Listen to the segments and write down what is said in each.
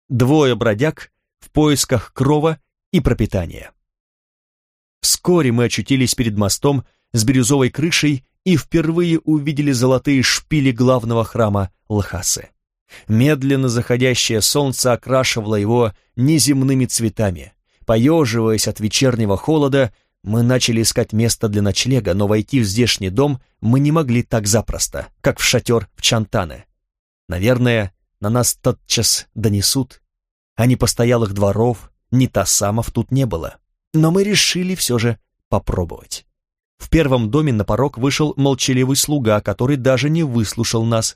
2 бродяг в поисках крова и пропитания. Вскоре мы очутились перед мостом с бирюзовой крышей и впервые увидели золотые шпили главного храма Лхасы. Медленно заходящее солнце окрашивало его неземными цветами. Поеживаясь от вечернего холода, мы начали искать место для ночлега, но войти в здешний дом мы не могли так запросто, как в шатер в Чантане. Наверное, на нас тотчас донесут, а ни постоялых дворов, ни тассамов тут не было. Но мы решили все же попробовать. В первом доме на порог вышел молчаливый слуга, который даже не выслушал нас.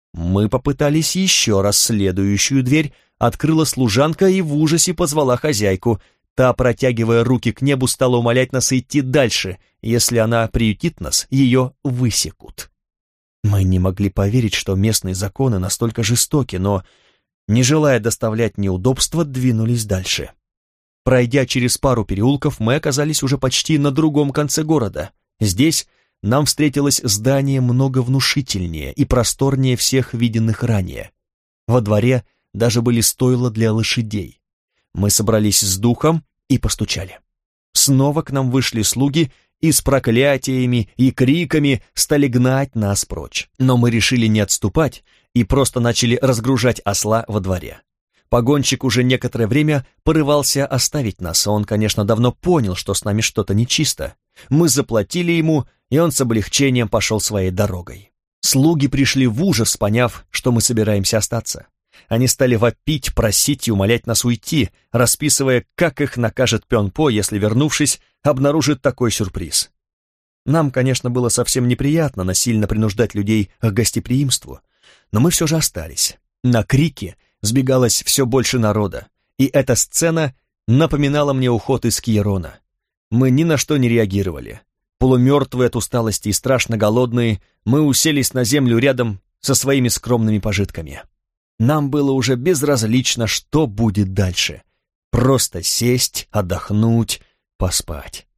Мы попытались еще раз, следующую дверь открыла служанка и в ужасе позвала хозяйку. Та, протягивая руки к небу, стала умолять нас идти дальше. Если она приютит нас, ее высекут. Мы не могли поверить, что местные законы настолько жестоки, но, не желая доставлять неудобства, двинулись дальше. Пройдя через пару переулков, мы оказались уже почти на другом конце города. Здесь нам встретилось здание много внушительнее и просторнее всех виденных ранее. Во дворе даже были стойла для лошадей. Мы собрались с духом и постучали. Снова к нам вышли слуги и с проклятиями и криками стали гнать нас прочь. Но мы решили не отступать и просто начали разгружать осла во дворе. Погонщик уже некоторое время порывался оставить нас, он, конечно, давно понял, что с нами что-то нечисто. Мы заплатили ему, и он с облегчением пошел своей дорогой. Слуги пришли в ужас, поняв, что мы собираемся остаться. Они стали вопить, просить и умолять нас уйти, расписывая, как их накажет Пёнпо, если, вернувшись, обнаружит такой сюрприз. Нам, конечно, было совсем неприятно насильно принуждать людей к гостеприимству, но мы все же остались. На крики сбегалось все больше народа, и эта сцена напоминала мне уход из Кьерона. Мы ни на что не реагировали. Полумертвые от усталости и страшно голодные, мы уселись на землю рядом со своими скромными пожитками. Нам было уже безразлично, что будет дальше. Просто сесть, отдохнуть, поспать.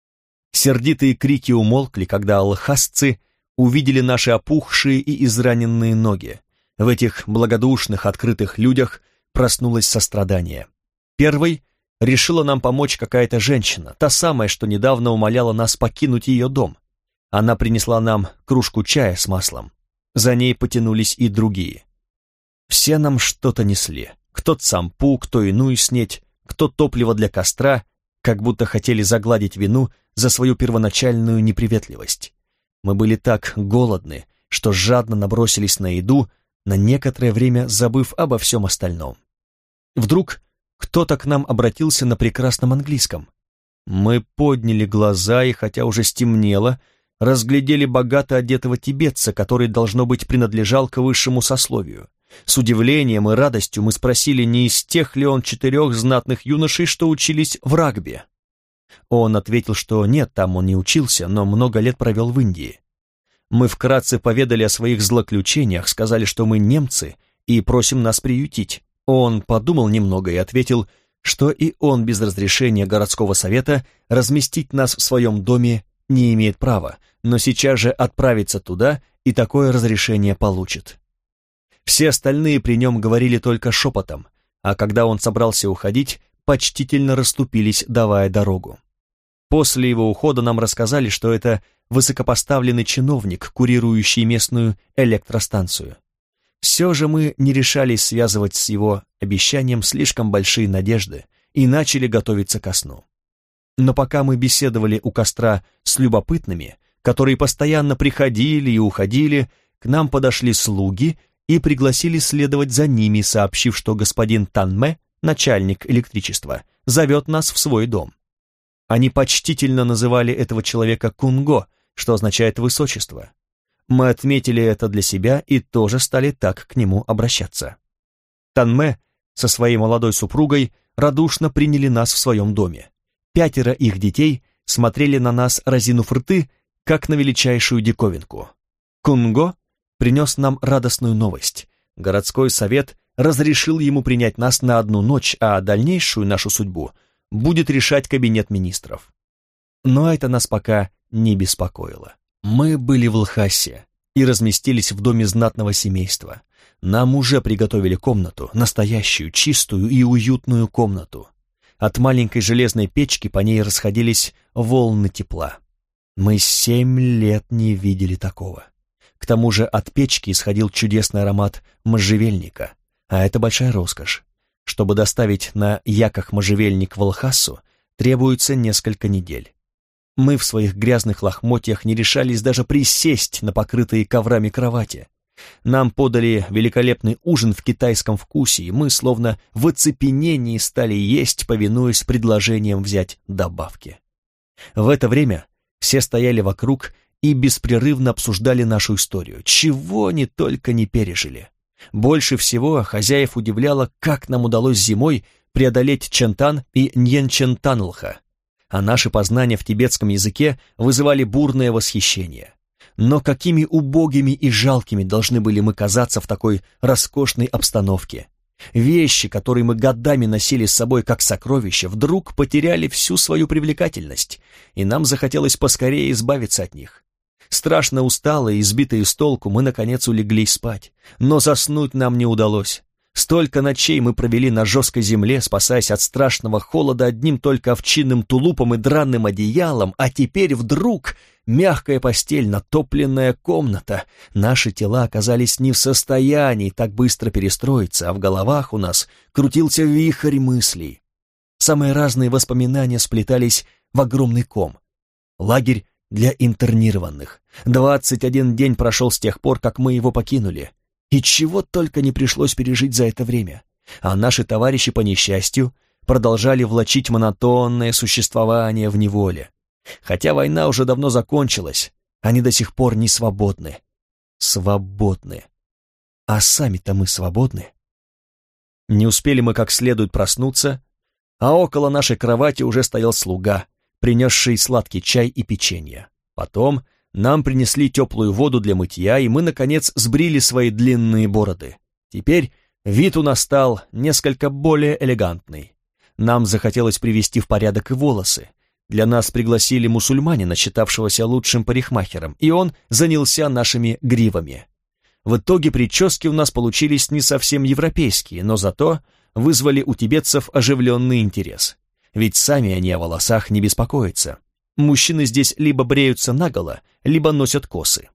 Сердитые крики умолкли, когда лхасцы увидели наши опухшие и израненные ноги. В этих благодушных, открытых людях проснулось сострадание. Первой решила нам помочь какая-то женщина, та самая, что недавно умоляла нас покинуть ее дом. Она принесла нам кружку чая с маслом. За ней потянулись и другие. Все нам что-то несли. Кто цампу, кто иную снеть, кто топливо для костра, как будто хотели загладить вину за свою первоначальную неприветливость. Мы были так голодны, что жадно набросились на еду, на некоторое время забыв обо всем остальном. Вдруг кто-то к нам обратился на прекрасном английском. Мы подняли глаза и, хотя уже стемнело, разглядели богато одетого тибетца, который, должно быть, принадлежал к высшему сословию. С удивлением и радостью мы спросили, не из тех ли он 4 знатных юношей, что учились в Рагбе. Он ответил, что нет, там он не учился, но много лет провел в Индии. Мы вкратце поведали о своих злоключениях, сказали, что мы немцы и просим нас приютить. Он подумал немного и ответил, что и он без разрешения городского совета разместить нас в своем доме не имеет права, но сейчас же отправится туда и такое разрешение получит. Все остальные при нем говорили только шепотом, а когда он собрался уходить, почтительно расступились, давая дорогу. После его ухода нам рассказали, что это высокопоставленный чиновник, курирующий местную электростанцию. Все же мы не решались связывать с его обещанием слишком большие надежды и начали готовиться ко сну. Но пока мы беседовали у костра с любопытными, которые постоянно приходили и уходили, к нам подошли слуги и пригласили следовать за ними, сообщив, что господин Танме, начальник электричества, зовет нас в свой дом. Они почтительно называли этого человека Кунго, что означает «высочество». Мы отметили это для себя и тоже стали так к нему обращаться. Танме со своей молодой супругой радушно приняли нас в своем доме. 5 их детей смотрели на нас, разинув рты, как на величайшую диковинку. Кунго принес нам радостную новость. Городской совет разрешил ему принять нас на 1 ночь, а дальнейшую нашу судьбу будет решать кабинет министров. Но это нас пока не беспокоило. Мы были в Лхасе, и разместились в доме знатного семейства. Нам уже приготовили комнату, настоящую, чистую и уютную комнату. От маленькой железной печки по ней расходились волны тепла. Мы 7 лет не видели такого. К тому же от печки исходил чудесный аромат можжевельника, а это большая роскошь. Чтобы доставить на яках можжевельник в Лхасу, требуется несколько недель. Мы в своих грязных лохмотьях не решались даже присесть на покрытые коврами кровати. Нам подали великолепный ужин в китайском вкусе, и мы словно в оцепенении стали есть, повинуясь предложениям взять добавки. В это время все стояли вокруг и беспрерывно обсуждали нашу историю, чего они только не пережили. Больше всего хозяев удивляло, как нам удалось зимой преодолеть Чентан и Ньенчентанлха, а наши познания в тибетском языке вызывали бурное восхищение. Но какими убогими и жалкими должны были мы казаться в такой роскошной обстановке. Вещи, которые мы годами носили с собой как сокровища, вдруг потеряли всю свою привлекательность, и нам захотелось поскорее избавиться от них. Страшно усталые и сбитые с толку, мы, наконец, улеглись спать, но заснуть нам не удалось. Столько ночей мы провели на жесткой земле, спасаясь от страшного холода одним только овчинным тулупом и драным одеялом, а теперь вдруг мягкая постель, натопленная комната. Наши тела оказались не в состоянии так быстро перестроиться, а в головах у нас крутился вихрь мыслей. Самые разные воспоминания сплетались в огромный ком. Лагерь для интернированных. 21 день прошел с тех пор, как мы его покинули. И чего только не пришлось пережить за это время. А наши товарищи, по несчастью, продолжали влачить монотонное существование в неволе. Хотя война уже давно закончилась, они до сих пор не свободны. Свободны. А сами-то мы свободны. Не успели мы как следует проснуться, а около нашей кровати уже стоял слуга, принесший сладкий чай и печенье. Потом нам принесли теплую воду для мытья, и мы, наконец, сбрили свои длинные бороды. Теперь вид у нас стал несколько более элегантный. Нам захотелось привести в порядок и волосы. Для нас пригласили мусульманина, считавшегося лучшим парикмахером, и он занялся нашими гривами. В итоге прически у нас получились не совсем европейские, но зато вызвали у тибетцев оживленный интерес. Ведь сами они о волосах не беспокоятся. Мужчины здесь либо бреются наголо, либо носят косы.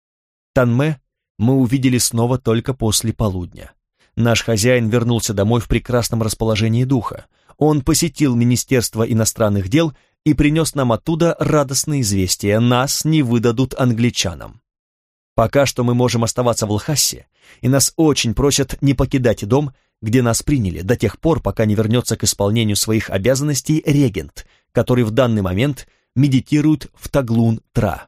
Танме мы увидели снова только после полудня. Наш хозяин вернулся домой в прекрасном расположении духа. Он посетил Министерство иностранных дел и принес нам оттуда радостное известие: нас не выдадут англичанам. Пока что мы можем оставаться в Лхасе, и нас очень просят не покидать дом, где нас приняли, до тех пор, пока не вернется к исполнению своих обязанностей регент, который в данный момент медитирует в Таглун-Тра.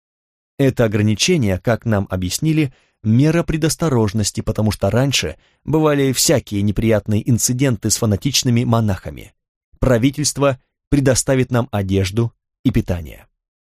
Это ограничение, как нам объяснили, мера предосторожности, потому что раньше бывали всякие неприятные инциденты с фанатичными монахами. Правительство предоставит нам одежду и питание.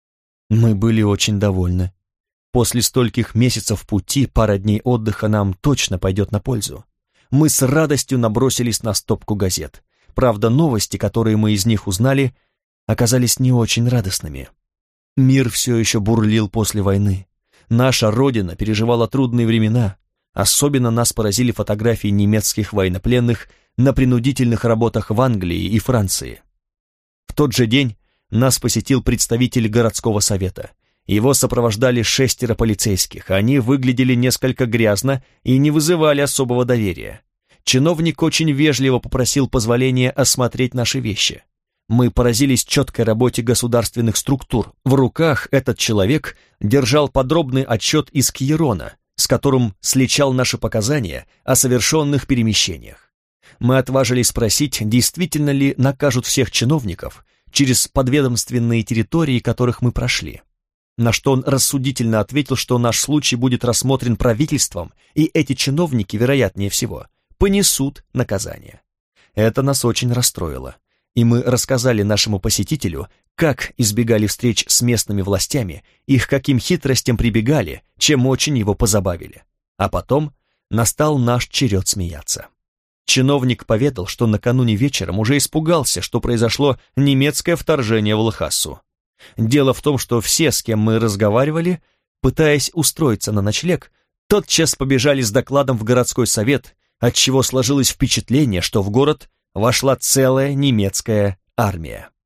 Мы были очень довольны. После стольких месяцев пути пара дней отдыха нам точно пойдет на пользу. Мы с радостью набросились на стопку газет. Правда, новости, которые мы из них узнали, оказались не очень радостными. Мир все еще бурлил после войны. Наша родина переживала трудные времена. Особенно нас поразили фотографии немецких военнопленных на принудительных работах в Англии и Франции. В тот же день нас посетил представитель городского совета. Его сопровождали 6 полицейских. Они выглядели несколько грязно и не вызывали особого доверия. Чиновник очень вежливо попросил позволения осмотреть наши вещи. Мы поразились четкой работе государственных структур. В руках этот человек держал подробный отчет из Кьерона, с которым сличал наши показания о совершенных перемещениях. Мы отважились спросить, действительно ли накажут всех чиновников через подведомственные территории, которых мы прошли. На что он рассудительно ответил, что наш случай будет рассмотрен правительством, и эти чиновники, вероятнее всего, понесут наказание. Это нас очень расстроило, и мы рассказали нашему посетителю, как избегали встреч с местными властями и к каким хитростям прибегали, чем очень его позабавили. А потом настал наш черед смеяться. Чиновник поведал, что накануне вечером уже испугался, что произошло немецкое вторжение в Лхасу. Дело в том, что все, с кем мы разговаривали, пытаясь устроиться на ночлег, тотчас побежали с докладом в городской совет, отчего сложилось впечатление, что в город вошла целая немецкая армия.